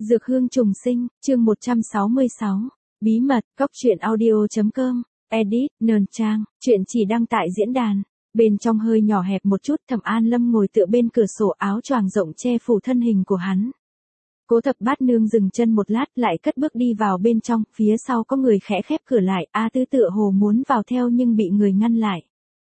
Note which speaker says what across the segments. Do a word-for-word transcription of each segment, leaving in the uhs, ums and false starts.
Speaker 1: Dược hương trùng sinh, chương một trăm sáu mươi sáu. Bí mật, góc truyện audio chấm com, edit, nền trang, chuyện chỉ đăng tại diễn đàn. Bên trong hơi nhỏ hẹp một chút, Thẩm An Lâm ngồi tựa bên cửa sổ, áo choàng rộng che phủ thân hình của hắn. Cố Thập Bát Nương dừng chân một lát, lại cất bước đi vào bên trong, phía sau có người khẽ khép cửa lại, A Tứ tựa hồ muốn vào theo nhưng bị người ngăn lại.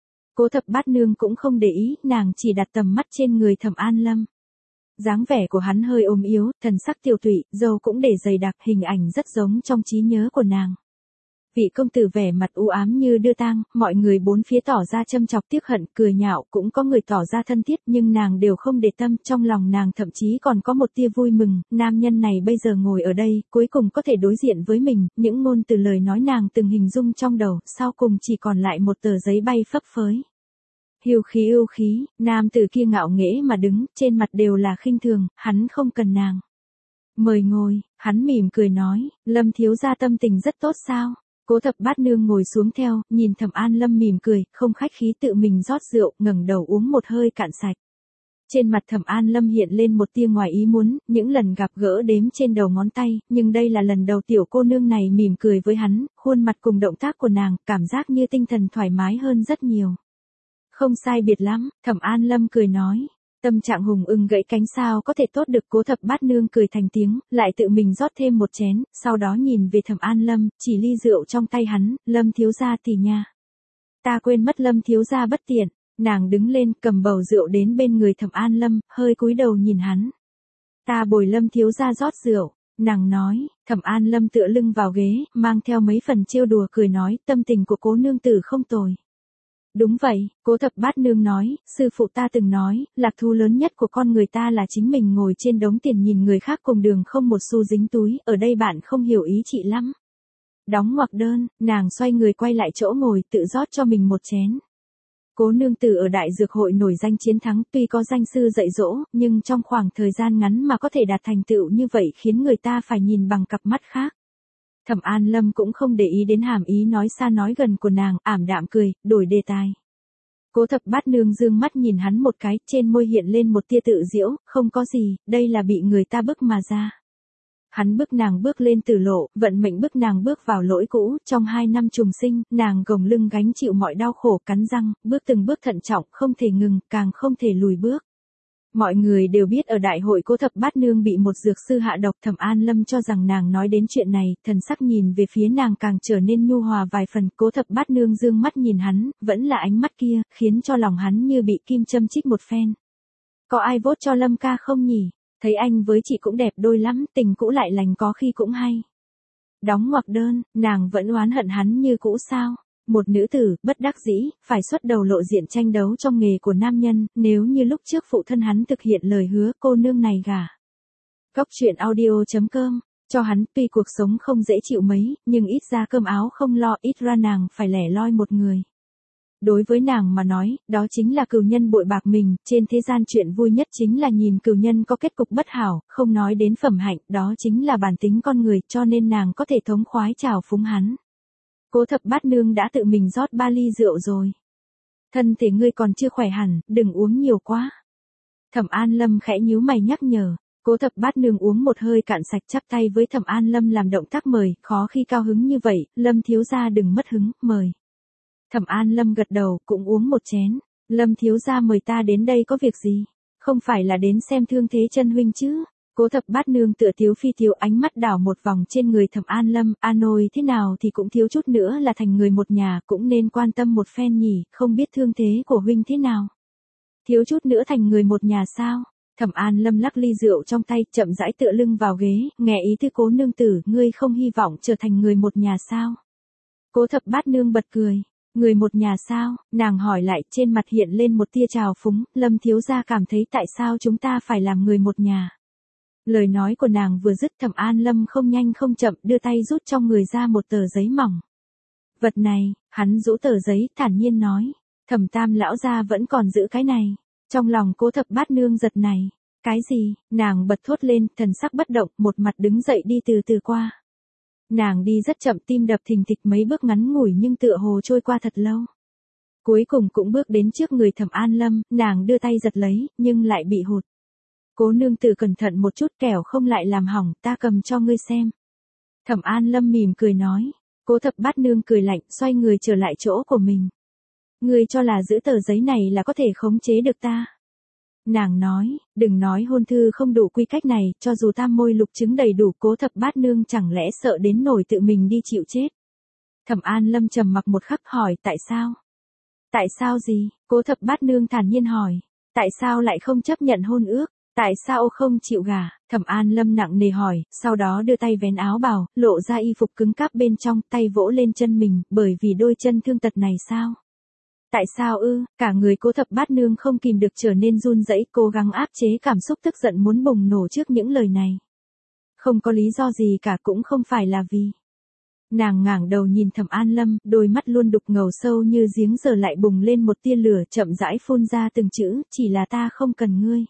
Speaker 1: Cố Thập Bát Nương cũng không để ý, nàng chỉ đặt tầm mắt trên người Thẩm An Lâm. Dáng vẻ của hắn hơi ốm yếu, thần sắc tiêu tụy, râu cũng để dày đặc, hình ảnh rất giống trong trí nhớ của nàng. Vị công tử vẻ mặt u ám như đưa tang, mọi người bốn phía tỏ ra châm chọc tiếc hận, cười nhạo, cũng có người tỏ ra thân thiết, nhưng nàng đều không để tâm, trong lòng nàng thậm chí còn có một tia vui mừng, nam nhân này bây giờ ngồi ở đây, cuối cùng có thể đối diện với mình, những ngôn từ lời nói nàng từng hình dung trong đầu, sau cùng chỉ còn lại một tờ giấy bay phấp phới. Hiu khí ưu khí, nam tử kia ngạo nghễ mà đứng, trên mặt đều là khinh thường, hắn không cần nàng. Mời ngồi, hắn mỉm cười nói, Lâm thiếu gia tâm tình rất tốt sao? Cố Thập Bát Nương ngồi xuống theo, nhìn Thẩm An Lâm mỉm cười, không khách khí tự mình rót rượu, ngẩng đầu uống một hơi cạn sạch. Trên mặt Thẩm An Lâm hiện lên một tia ngoài ý muốn, những lần gặp gỡ đếm trên đầu ngón tay, nhưng đây là lần đầu tiểu cô nương này mỉm cười với hắn, khuôn mặt cùng động tác của nàng, cảm giác như tinh thần thoải mái hơn rất nhiều. Không sai biệt lắm, Thẩm An Lâm cười nói. Tâm trạng hùng ưng gãy cánh sao có thể tốt được. Cố Thập Bát Nương cười thành tiếng, lại tự mình rót thêm một chén, sau đó nhìn về Thẩm An Lâm, chỉ ly rượu trong tay hắn, Lâm thiếu gia thì nha. Ta quên mất Lâm thiếu gia bất tiện, nàng đứng lên cầm bầu rượu đến bên người Thẩm An Lâm, hơi cúi đầu nhìn hắn. Ta bồi Lâm thiếu gia rót rượu, nàng nói. Thẩm An Lâm tựa lưng vào ghế, mang theo mấy phần trêu đùa cười nói, tâm tình của cố nương tử không tồi. Đúng vậy, Cố Thập Bát Nương nói, sư phụ ta từng nói, lạc thú lớn nhất của con người ta là chính mình ngồi trên đống tiền nhìn người khác cùng đường không một xu dính túi, ở đây bạn không hiểu ý chị lắm. Đóng ngoặc đơn, nàng xoay người quay lại chỗ ngồi, tự rót cho mình một chén. Cố nương tử ở đại dược hội nổi danh chiến thắng, tuy có danh sư dạy dỗ, nhưng trong khoảng thời gian ngắn mà có thể đạt thành tựu như vậy khiến người ta phải nhìn bằng cặp mắt khác. Thẩm An Lâm cũng không để ý đến hàm ý nói xa nói gần của nàng, ảm đạm cười, đổi đề tài. Cố Thập Bát Nương dương mắt nhìn hắn một cái, trên môi hiện lên một tia tự giễu, không có gì, đây là bị người ta bức mà ra. Hắn bức nàng bước lên tử lộ, vận mệnh bức nàng bước vào lỗi cũ, trong hai năm trùng sinh, nàng gồng lưng gánh chịu mọi đau khổ, cắn răng, bước từng bước thận trọng, không thể ngừng, càng không thể lùi bước. Mọi người đều biết ở đại hội Cố Thập Bát Nương bị một dược sư hạ độc. Thẩm An Lâm cho rằng nàng nói đến chuyện này, thần sắc nhìn về phía nàng càng trở nên nhu hòa vài phần. Cố Thập Bát Nương dương mắt nhìn hắn, vẫn là ánh mắt kia, khiến cho lòng hắn như bị kim châm chích một phen. Có ai vote cho Lâm ca không nhỉ? Thấy anh với chị cũng đẹp đôi lắm, tình cũ lại lành có khi cũng hay. Đóng ngoặc đơn, nàng vẫn oán hận hắn như cũ sao? Một nữ tử, bất đắc dĩ, phải xuất đầu lộ diện tranh đấu trong nghề của nam nhân, nếu như lúc trước phụ thân hắn thực hiện lời hứa, cô nương này gả. Góc truyện audio chấm com, cho hắn, tuy cuộc sống không dễ chịu mấy, nhưng ít ra cơm áo không lo, ít ra nàng phải lẻ loi một người. Đối với nàng mà nói, đó chính là cừu nhân bội bạc mình, trên thế gian chuyện vui nhất chính là nhìn cừu nhân có kết cục bất hảo, không nói đến phẩm hạnh, đó chính là bản tính con người, cho nên nàng có thể thống khoái chào phúng hắn. Cố Thập Bát Nương đã tự mình rót ba ly rượu rồi. Thân thể ngươi còn chưa khỏe hẳn, đừng uống nhiều quá. Thẩm An Lâm khẽ nhíu mày nhắc nhở. Cố Thập Bát Nương uống một hơi cạn sạch, chắp tay với Thẩm An Lâm làm động tác mời, khó khi cao hứng như vậy, Lâm thiếu gia đừng mất hứng, mời. Thẩm An Lâm gật đầu, cũng uống một chén. Lâm thiếu gia mời ta đến đây có việc gì? Không phải là đến xem thương thế chân huynh chứ? Cố Thập Bát Nương tựa thiếu phi thiếu, ánh mắt đảo một vòng trên người Thẩm An Lâm, an ôi thế nào thì cũng thiếu chút nữa là thành người một nhà, cũng nên quan tâm một phen nhỉ, không biết thương thế của huynh thế nào. Thiếu chút nữa thành người một nhà sao? Thẩm An Lâm lắc ly rượu trong tay, chậm rãi tựa lưng vào ghế, nghe ý tứ Cố nương tử, ngươi không hy vọng trở thành người một nhà sao? Cố Thập Bát Nương bật cười. Người một nhà sao? Nàng hỏi lại, trên mặt hiện lên một tia trào phúng, Lâm thiếu gia cảm thấy tại sao chúng ta phải làm người một nhà? Lời nói của nàng vừa dứt, Thẩm An Lâm không nhanh không chậm đưa tay rút trong người ra một tờ giấy mỏng. Vật này, hắn rũ tờ giấy, thản nhiên nói. Thẩm Tam lão gia vẫn còn giữ cái này. Trong lòng Cố Thập Bát Nương giật này. Cái gì? Nàng bật thốt lên, thần sắc bất động, một mặt đứng dậy đi từ từ qua. Nàng đi rất chậm, tim đập thình thịch, mấy bước ngắn ngủi nhưng tựa hồ trôi qua thật lâu. Cuối cùng cũng bước đến trước người Thẩm An Lâm, nàng đưa tay giật lấy, nhưng lại bị hụt. Cố nương tử cẩn thận một chút kẻo không lại làm hỏng, ta cầm cho ngươi xem. Thẩm An Lâm mỉm cười nói. Cố thập bát nương cười lạnh, xoay người trở lại chỗ của mình. Ngươi cho là giữ tờ giấy này là có thể khống chế được ta. Nàng nói, đừng nói hôn thư không đủ quy cách này, cho dù tam môi lục chứng đầy đủ, Cố thập bát nương chẳng lẽ sợ đến nổi tự mình đi chịu chết. Thẩm An Lâm trầm mặc một khắc hỏi tại sao? Tại sao gì? Cố thập bát nương thản nhiên hỏi. Tại sao lại không chấp nhận hôn ước? Tại sao không chịu gả? Thẩm An Lâm nặng nề hỏi, sau đó đưa tay vén áo bào, lộ ra y phục cứng cáp bên trong, tay vỗ lên chân mình, bởi vì đôi chân thương tật này sao? Tại sao ư? Cả người Cố thập bát nương không kìm được trở nên run rẩy, cố gắng áp chế cảm xúc tức giận muốn bùng nổ trước những lời này. Không có lý do gì cả, cũng không phải là vì. Nàng ngẩng đầu nhìn Thẩm An Lâm, đôi mắt luôn đục ngầu sâu như giếng giờ lại bùng lên một tia lửa, chậm rãi phun ra từng chữ, chỉ là ta không cần ngươi.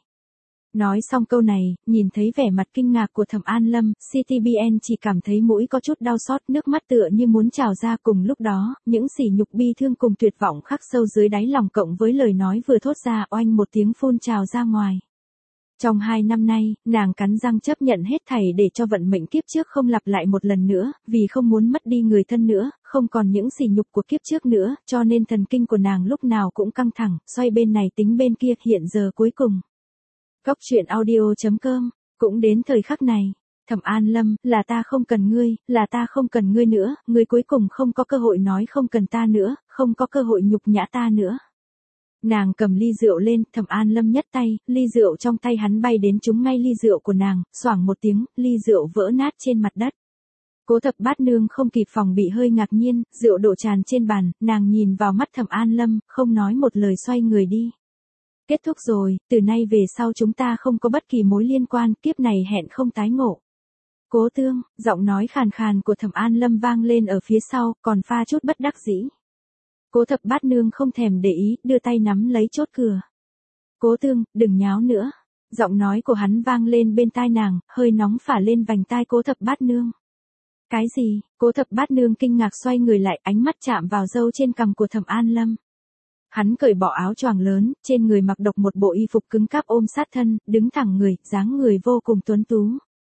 Speaker 1: Nói xong câu này, nhìn thấy vẻ mặt kinh ngạc của Thẩm An Lâm, xê tê bê en chỉ cảm thấy mũi có chút đau xót, nước mắt tựa như muốn trào ra. Cùng lúc đó, những sỉ nhục bi thương cùng tuyệt vọng khắc sâu dưới đáy lòng cộng với lời nói vừa thốt ra, oanh một tiếng phun trào ra ngoài. Trong hai năm nay, nàng cắn răng chấp nhận hết thảy để cho vận mệnh kiếp trước không lặp lại một lần nữa, vì không muốn mất đi người thân nữa, không còn những sỉ nhục của kiếp trước nữa, cho nên thần kinh của nàng lúc nào cũng căng thẳng, xoay bên này tính bên kia. Hiện giờ cuối cùng, Góc truyện audio chấm com, cũng đến thời khắc này. Thẩm An Lâm, là ta không cần ngươi, là ta không cần ngươi nữa, ngươi cuối cùng không có cơ hội nói không cần ta nữa, không có cơ hội nhục nhã ta nữa. Nàng cầm ly rượu lên, Thẩm An Lâm nhấc tay, ly rượu trong tay hắn bay đến trúng ngay ly rượu của nàng, xoảng một tiếng, ly rượu vỡ nát trên mặt đất. Cố thập bát nương không kịp phòng bị hơi ngạc nhiên, rượu đổ tràn trên bàn, nàng nhìn vào mắt Thẩm An Lâm, không nói một lời xoay người đi. Kết thúc rồi, từ nay về sau chúng ta không có bất kỳ mối liên quan, kiếp này hẹn không tái ngộ. Cố tương, giọng nói khàn khàn của Thẩm An Lâm vang lên ở phía sau, còn pha chút bất đắc dĩ. Cố thập bát nương không thèm để ý, đưa tay nắm lấy chốt cửa. Cố tương, đừng nháo nữa. Giọng nói của hắn vang lên bên tai nàng, hơi nóng phả lên vành tai Cố thập bát nương. Cái gì? Cố thập bát nương kinh ngạc xoay người lại, ánh mắt chạm vào râu trên cằm của Thẩm An Lâm. Hắn cởi bỏ áo choàng lớn, trên người mặc độc một bộ y phục cứng cáp ôm sát thân, đứng thẳng người, dáng người vô cùng tuấn tú.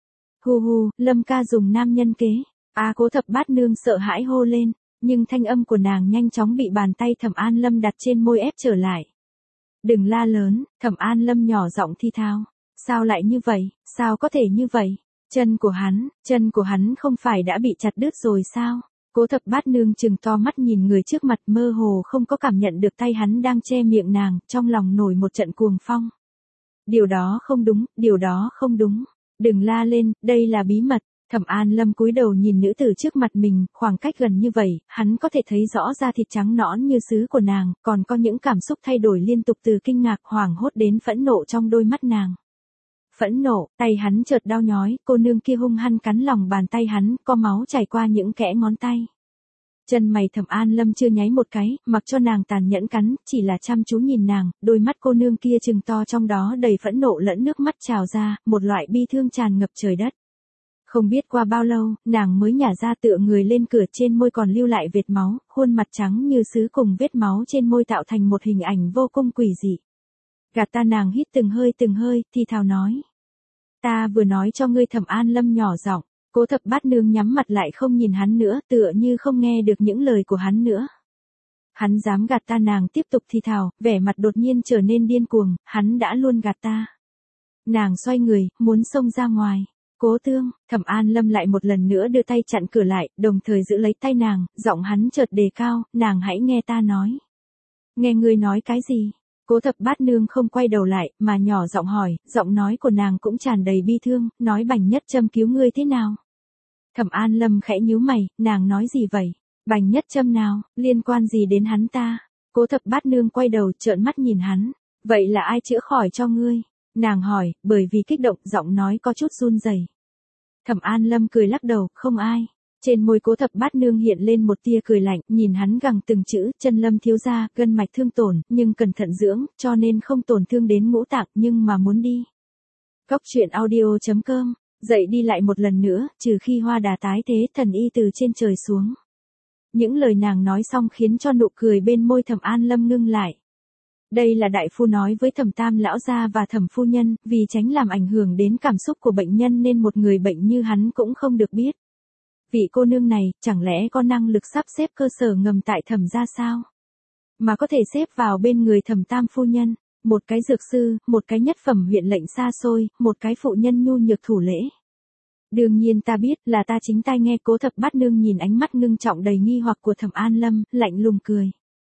Speaker 1: Hu hu, Lâm ca dùng nam nhân kế. A Cố thập bát nương sợ hãi hô lên, nhưng thanh âm của nàng nhanh chóng bị bàn tay Thẩm An Lâm đặt trên môi ép trở lại. Đừng la lớn, Thẩm An Lâm nhỏ giọng thi thao. Sao lại như vậy, sao có thể như vậy? Chân của hắn, chân của hắn không phải đã bị chặt đứt rồi sao? Cố thập bát nương trừng to mắt nhìn người trước mặt, mơ hồ không có cảm nhận được tay hắn đang che miệng nàng, trong lòng nổi một trận cuồng phong. Điều đó không đúng, điều đó không đúng. Đừng la lên, đây là bí mật. Thẩm An Lâm cúi đầu nhìn nữ tử trước mặt mình, khoảng cách gần như vậy, hắn có thể thấy rõ da thịt trắng nõn như sứ của nàng, còn có những cảm xúc thay đổi liên tục từ kinh ngạc hoảng hốt đến phẫn nộ trong đôi mắt nàng. Phẫn nộ, tay hắn chợt đau nhói, cô nương kia hung hăng cắn lòng bàn tay hắn, có máu chảy qua những kẽ ngón tay. Chân mày Thẩm An Lâm chưa nháy một cái, mặc cho nàng tàn nhẫn cắn, chỉ là chăm chú nhìn nàng, đôi mắt cô nương kia trừng to trong đó đầy phẫn nộ lẫn nước mắt trào ra, một loại bi thương tràn ngập trời đất. Không biết qua bao lâu, nàng mới nhả ra tựa người lên cửa, trên môi còn lưu lại vệt máu, khuôn mặt trắng như sứ cùng vết máu trên môi tạo thành một hình ảnh vô cùng quỷ dị. Gạt ta, nàng hít từng hơi từng hơi, thì thào nói. Ta vừa nói cho ngươi. Thẩm An Lâm nhỏ giọng. Cố thập bát nương nhắm mặt lại không nhìn hắn nữa, tựa như không nghe được những lời của hắn nữa. Hắn dám gạt ta, nàng tiếp tục thì thào, vẻ mặt đột nhiên trở nên điên cuồng, hắn đã luôn gạt ta. Nàng xoay người, muốn xông ra ngoài. Cố tương, Thẩm An Lâm lại một lần nữa đưa tay chặn cửa lại, đồng thời giữ lấy tay nàng, giọng hắn chợt đề cao, nàng hãy nghe ta nói. Nghe ngươi nói cái gì? Cố thập bát nương không quay đầu lại, mà nhỏ giọng hỏi, giọng nói của nàng cũng tràn đầy bi thương, nói Bành Nhất Châm cứu ngươi thế nào? Thẩm An Lâm khẽ nhíu mày, nàng nói gì vậy? Bành Nhất Châm nào, liên quan gì đến hắn ta? Cố thập bát nương quay đầu trợn mắt nhìn hắn, vậy là ai chữa khỏi cho ngươi? Nàng hỏi, bởi vì kích động, giọng nói có chút run rẩy. Thẩm An Lâm cười lắc đầu, không ai. Trên môi Cố thập bát nương hiện lên một tia cười lạnh, nhìn hắn gằn từng chữ, chân Lâm thiếu gia, gân mạch thương tổn, nhưng cẩn thận dưỡng, cho nên không tổn thương đến ngũ tạng, nhưng mà muốn đi. Góc truyện audio chấm com, dậy đi lại một lần nữa, trừ khi hoa đà tái thế, thần y từ trên trời xuống. Những lời nàng nói xong khiến cho nụ cười bên môi Thẩm An Lâm ngưng lại. Đây là đại phu nói với Thẩm Tam lão gia và Thẩm phu nhân, vì tránh làm ảnh hưởng đến cảm xúc của bệnh nhân nên một người bệnh như hắn cũng không được biết. Vị cô nương này, chẳng lẽ có năng lực sắp xếp cơ sở ngầm tại Thẩm gia sao? Mà có thể xếp vào bên người Thẩm Tam phu nhân, một cái dược sư, một cái nhất phẩm huyện lệnh xa xôi, một cái phụ nhân nhu nhược thủ lễ. Đương nhiên ta biết là ta chính tai nghe. Cố Thập Bát Nương nhìn ánh mắt ngưng trọng đầy nghi hoặc của Thẩm An Lâm, lạnh lùng cười.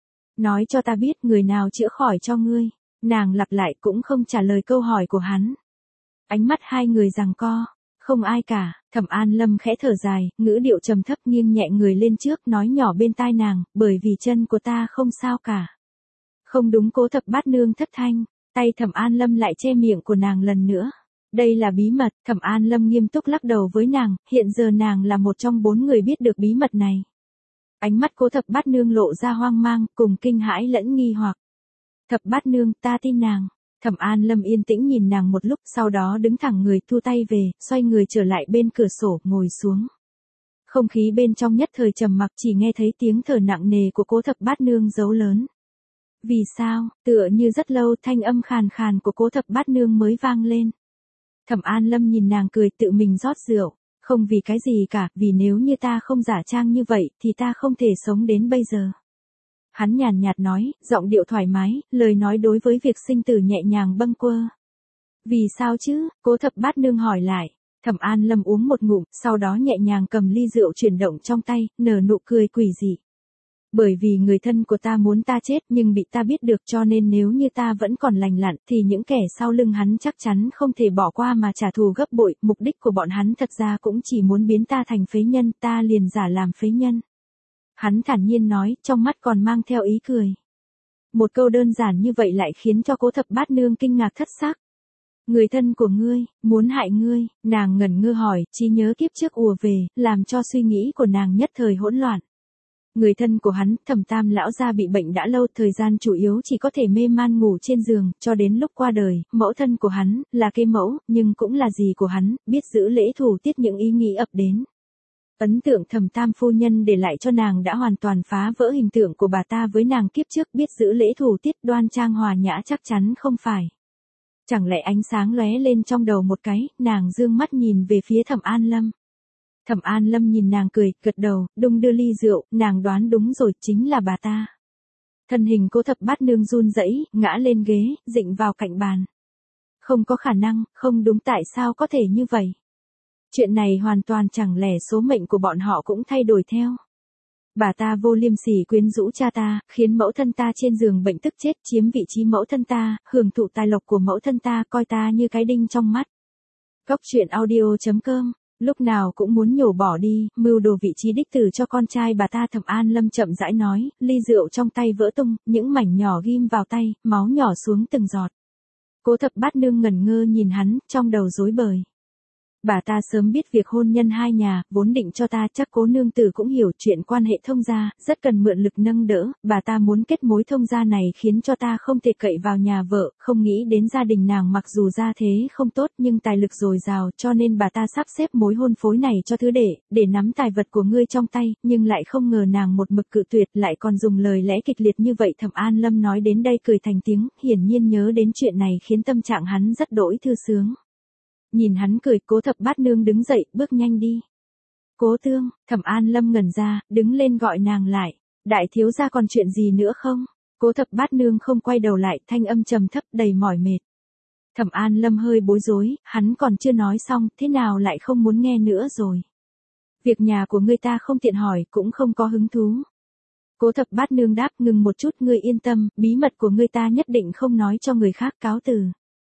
Speaker 1: Nói cho ta biết người nào chữa khỏi cho ngươi. Nàng lặp lại cũng không trả lời câu hỏi của hắn. Ánh mắt hai người giằng co. Không ai cả. Thẩm An Lâm khẽ thở dài, ngữ điệu trầm thấp nghiêng nhẹ người lên trước nói nhỏ bên tai nàng, bởi vì chân của ta không sao cả. Không đúng. Cố Thập Bát Nương thất thanh, tay Thẩm An Lâm lại che miệng của nàng lần nữa. Đây là bí mật. Thẩm An Lâm nghiêm túc lắc đầu với nàng, hiện giờ nàng là một trong bốn người biết được bí mật này. Ánh mắt Cố Thập Bát Nương lộ ra hoang mang, cùng kinh hãi lẫn nghi hoặc. Thập Bát Nương, ta tin nàng. Thẩm An Lâm yên tĩnh nhìn nàng một lúc, sau đó đứng thẳng người thu tay về, xoay người trở lại bên cửa sổ, ngồi xuống. Không khí bên trong nhất thời trầm mặc, chỉ nghe thấy tiếng thở nặng nề của Cố Thập Bát Nương giấu lớn. Vì sao? Tựa như rất lâu thanh âm khàn khàn của Cố Thập Bát Nương mới vang lên. Thẩm An Lâm nhìn nàng cười, tự mình rót rượu. Không vì cái gì cả, vì nếu như ta không giả trang như vậy, thì ta không thể sống đến bây giờ. Hắn nhàn nhạt nói, giọng điệu thoải mái, lời nói đối với việc sinh tử nhẹ nhàng bâng quơ. Vì sao chứ? Cố Thập Bát Nương hỏi lại. Thẩm An Lâm uống một ngụm, sau đó nhẹ nhàng cầm ly rượu chuyển động trong tay, nở nụ cười quỷ dị. Bởi vì người thân của ta muốn ta chết nhưng bị ta biết được, cho nên nếu như ta vẫn còn lành lặn thì những kẻ sau lưng hắn chắc chắn không thể bỏ qua mà trả thù gấp bội. Mục đích của bọn hắn thật ra cũng chỉ muốn biến ta thành phế nhân, ta liền giả làm phế nhân. Hắn thản nhiên nói, trong mắt còn mang theo ý cười. Một câu đơn giản như vậy lại khiến cho Cố Thập Bát Nương kinh ngạc thất sắc. Người thân của ngươi, muốn hại ngươi. Nàng ngẩn ngơ hỏi, trí nhớ kiếp trước ùa về, làm cho suy nghĩ của nàng nhất thời hỗn loạn. Người thân của hắn, Thẩm Tam lão gia bị bệnh đã lâu, thời gian chủ yếu chỉ có thể mê man ngủ trên giường, cho đến lúc qua đời. Mẫu thân của hắn, là cây mẫu, nhưng cũng là dì của hắn, biết giữ lễ thủ tiết những ý nghĩ ập đến. Ấn tượng Thẩm Tam phu nhân để lại cho nàng đã hoàn toàn phá vỡ hình tượng của bà ta với nàng kiếp trước. Biết giữ lễ thủ tiết đoan trang hòa nhã chắc chắn không phải. Chẳng lẽ ánh sáng lóe lên trong đầu một cái, nàng dương mắt nhìn về phía Thẩm An Lâm. Thẩm An Lâm nhìn nàng cười, gật đầu, đung đưa ly rượu, nàng đoán đúng rồi, chính là bà ta. Thân hình Cố Thập Bát Nương run rẩy, ngã lên ghế, dịnh vào cạnh bàn. Không có khả năng, không đúng, tại sao có thể như vậy? Chuyện này hoàn toàn chẳng lẽ số mệnh của bọn họ cũng thay đổi theo. Bà ta vô liêm sỉ quyến rũ cha ta, khiến mẫu thân ta trên giường bệnh tức chết, chiếm vị trí mẫu thân ta, hưởng thụ tài lộc của mẫu thân ta, coi ta như cái đinh trong mắt. Góc truyện audio chấm com. Lúc nào cũng muốn nhổ bỏ đi, mưu đồ vị trí đích tử cho con trai bà ta. Thẩm An Lâm chậm rãi nói, ly rượu trong tay vỡ tung, những mảnh nhỏ ghim vào tay, máu nhỏ xuống từng giọt. Cố Thập Bát Nương ngẩn ngơ nhìn hắn, trong đầu rối bời. Bà ta sớm biết việc hôn nhân hai nhà, vốn định cho ta, chắc Cố nương tử cũng hiểu chuyện quan hệ thông gia, rất cần mượn lực nâng đỡ. Bà ta muốn kết mối thông gia này khiến cho ta không thể cậy vào nhà vợ, không nghĩ đến gia đình nàng mặc dù gia thế không tốt nhưng tài lực dồi dào, cho nên bà ta sắp xếp mối hôn phối này cho thứ đệ, để nắm tài vật của ngươi trong tay, nhưng lại không ngờ nàng một mực cự tuyệt, lại còn dùng lời lẽ kịch liệt như vậy. Thẩm An Lâm nói đến đây cười thành tiếng, hiển nhiên nhớ đến chuyện này khiến tâm trạng hắn rất đỗi thư sướng. Nhìn hắn cười, Cố Thập Bát Nương đứng dậy, bước nhanh đi. Cố Tương, Thẩm An Lâm ngẩn ra, đứng lên gọi nàng lại. Đại thiếu gia còn chuyện gì nữa không? Cố Thập Bát Nương không quay đầu lại, thanh âm trầm thấp đầy mỏi mệt. Thẩm An Lâm hơi bối rối, hắn còn chưa nói xong, thế nào lại không muốn nghe nữa rồi. Việc nhà của ngươi ta không tiện hỏi, cũng không có hứng thú. Cố Thập Bát Nương đáp, ngừng một chút, ngươi yên tâm, bí mật của ngươi ta nhất định không nói cho người khác, cáo từ.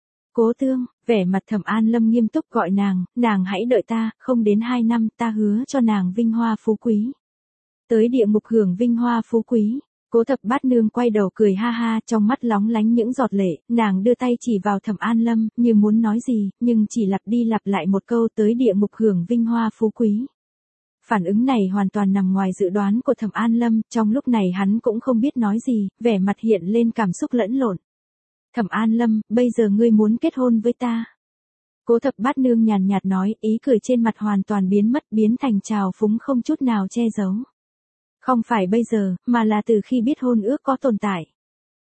Speaker 1: Cố Tương, vẻ mặt Thẩm An Lâm nghiêm túc gọi nàng, nàng hãy đợi ta, không đến hai năm, ta hứa cho nàng vinh hoa phú quý. Tới địa ngục hưởng vinh hoa phú quý. Cố Thập Bát Nương quay đầu cười ha ha, trong mắt lóng lánh những giọt lệ, nàng đưa tay chỉ vào Thẩm An Lâm, như muốn nói gì, nhưng chỉ lặp đi lặp lại một câu, tới địa ngục hưởng vinh hoa phú quý. Phản ứng này hoàn toàn nằm ngoài dự đoán của Thẩm An Lâm, trong lúc này hắn cũng không biết nói gì, vẻ mặt hiện lên cảm xúc lẫn lộn. Thẩm An Lâm, bây giờ ngươi muốn kết hôn với ta. Cố Thập Bát Nương nhàn nhạt nói, ý cười trên mặt hoàn toàn biến mất, biến thành trào phúng không chút nào che giấu. Không phải bây giờ, mà là từ khi biết hôn ước có tồn tại.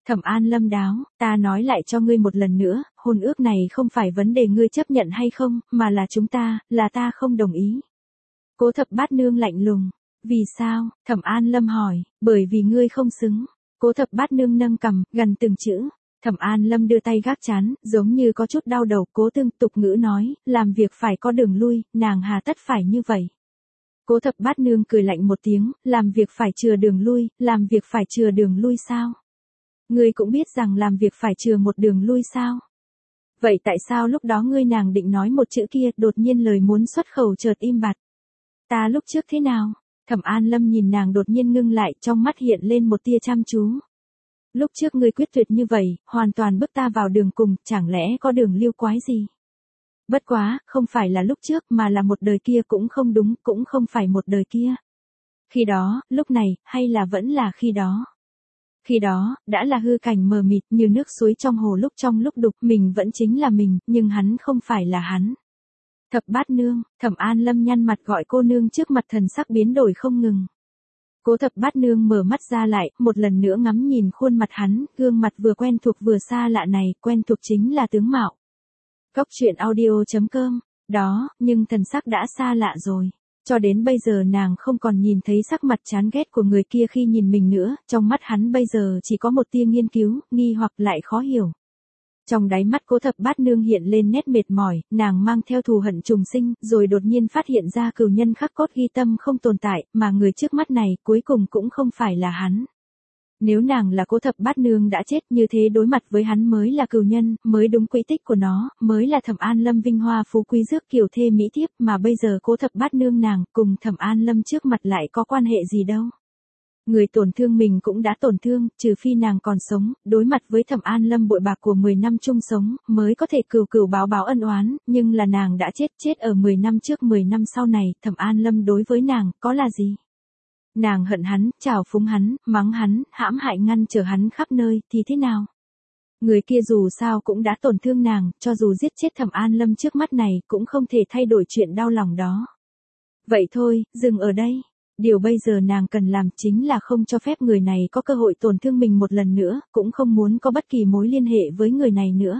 Speaker 1: Thẩm An Lâm đáo, ta nói lại cho ngươi một lần nữa, hôn ước này không phải vấn đề ngươi chấp nhận hay không, mà là chúng ta, là ta không đồng ý. Cố Thập Bát Nương lạnh lùng. Vì sao? Thẩm An Lâm hỏi, bởi vì ngươi không xứng. Cố Thập Bát Nương nâng cằm, gần từng chữ. Thẩm An Lâm đưa tay gác chán, giống như có chút đau đầu, cố tương tục ngữ nói, làm việc phải có đường lui, nàng hà tất phải như vậy. Cố Thập Bát Nương cười lạnh một tiếng, làm việc phải chừa đường lui, làm việc phải chừa đường lui sao? Ngươi cũng biết rằng làm việc phải chừa một đường lui sao? Vậy tại sao lúc đó ngươi nàng định nói một chữ kia, đột nhiên lời muốn xuất khẩu chợt im bặt? Ta lúc trước thế nào? Thẩm An Lâm nhìn nàng đột nhiên ngưng lại, trong mắt hiện lên một tia chăm chú. Lúc trước ngươi quyết tuyệt như vậy, hoàn toàn bước ta vào đường cùng, chẳng lẽ có đường lưu quái gì? Bất quá, không phải là lúc trước mà là một đời kia cũng không đúng, cũng không phải một đời kia. Khi đó, lúc này, hay là vẫn là khi đó? Khi đó, đã là hư cảnh mờ mịt như nước suối trong hồ lúc trong lúc đục, mình vẫn chính là mình, nhưng hắn không phải là hắn. Thập Bát Nương, Thẩm An Lâm nhăn mặt gọi cô nương trước mặt, thần sắc biến đổi không ngừng. Cố Thập Bát Nương mở mắt ra lại, một lần nữa ngắm nhìn khuôn mặt hắn, gương mặt vừa quen thuộc vừa xa lạ này, quen thuộc chính là tướng mạo. Cốc truyện audio chấm com, đó, nhưng thần sắc đã xa lạ rồi. Cho đến bây giờ nàng không còn nhìn thấy sắc mặt chán ghét của người kia khi nhìn mình nữa, trong mắt hắn bây giờ chỉ có một tia nghiên cứu, nghi hoặc lại khó hiểu. Trong đáy mắt Cố Thập Bát Nương hiện lên nét mệt mỏi, nàng mang theo thù hận trùng sinh, rồi đột nhiên phát hiện ra cừu nhân khắc cốt ghi tâm không tồn tại, mà người trước mắt này cuối cùng cũng không phải là hắn. Nếu nàng là Cố Thập Bát Nương đã chết, như thế đối mặt với hắn mới là cừu nhân, mới đúng quỹ tích của nó, mới là Thẩm An Lâm vinh hoa phú quý rước kiều thê mỹ thiếp, mà bây giờ Cố Thập Bát Nương nàng cùng Thẩm An Lâm trước mặt lại có quan hệ gì đâu. Người tổn thương mình cũng đã tổn thương, trừ phi nàng còn sống, đối mặt với Thẩm An Lâm bội bạc của mười năm chung sống, mới có thể cừu cừu báo báo ân oán, nhưng là nàng đã chết, chết ở mười năm trước mười năm sau này, Thẩm An Lâm đối với nàng, có là gì? Nàng hận hắn, trào phúng hắn, mắng hắn, hãm hại ngăn trở hắn khắp nơi, thì thế nào? Người kia dù sao cũng đã tổn thương nàng, cho dù giết chết Thẩm An Lâm trước mắt này, cũng không thể thay đổi chuyện đau lòng đó. Vậy thôi, dừng ở đây. Điều bây giờ nàng cần làm chính là không cho phép người này có cơ hội tổn thương mình một lần nữa, cũng không muốn có bất kỳ mối liên hệ với người này nữa.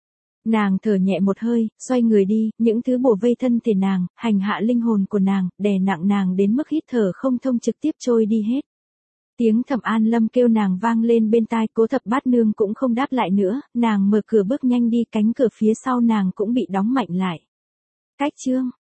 Speaker 1: Nàng thở nhẹ một hơi, xoay người đi, những thứ bủa vây thân thể nàng, hành hạ linh hồn của nàng, đè nặng nàng đến mức hít thở không thông trực tiếp trôi đi hết. Tiếng Thẩm An Lâm kêu nàng vang lên bên tai, Cố Thập Bát Nương cũng không đáp lại nữa, nàng mở cửa bước nhanh đi, cánh cửa phía sau nàng cũng bị đóng mạnh lại. Cách chương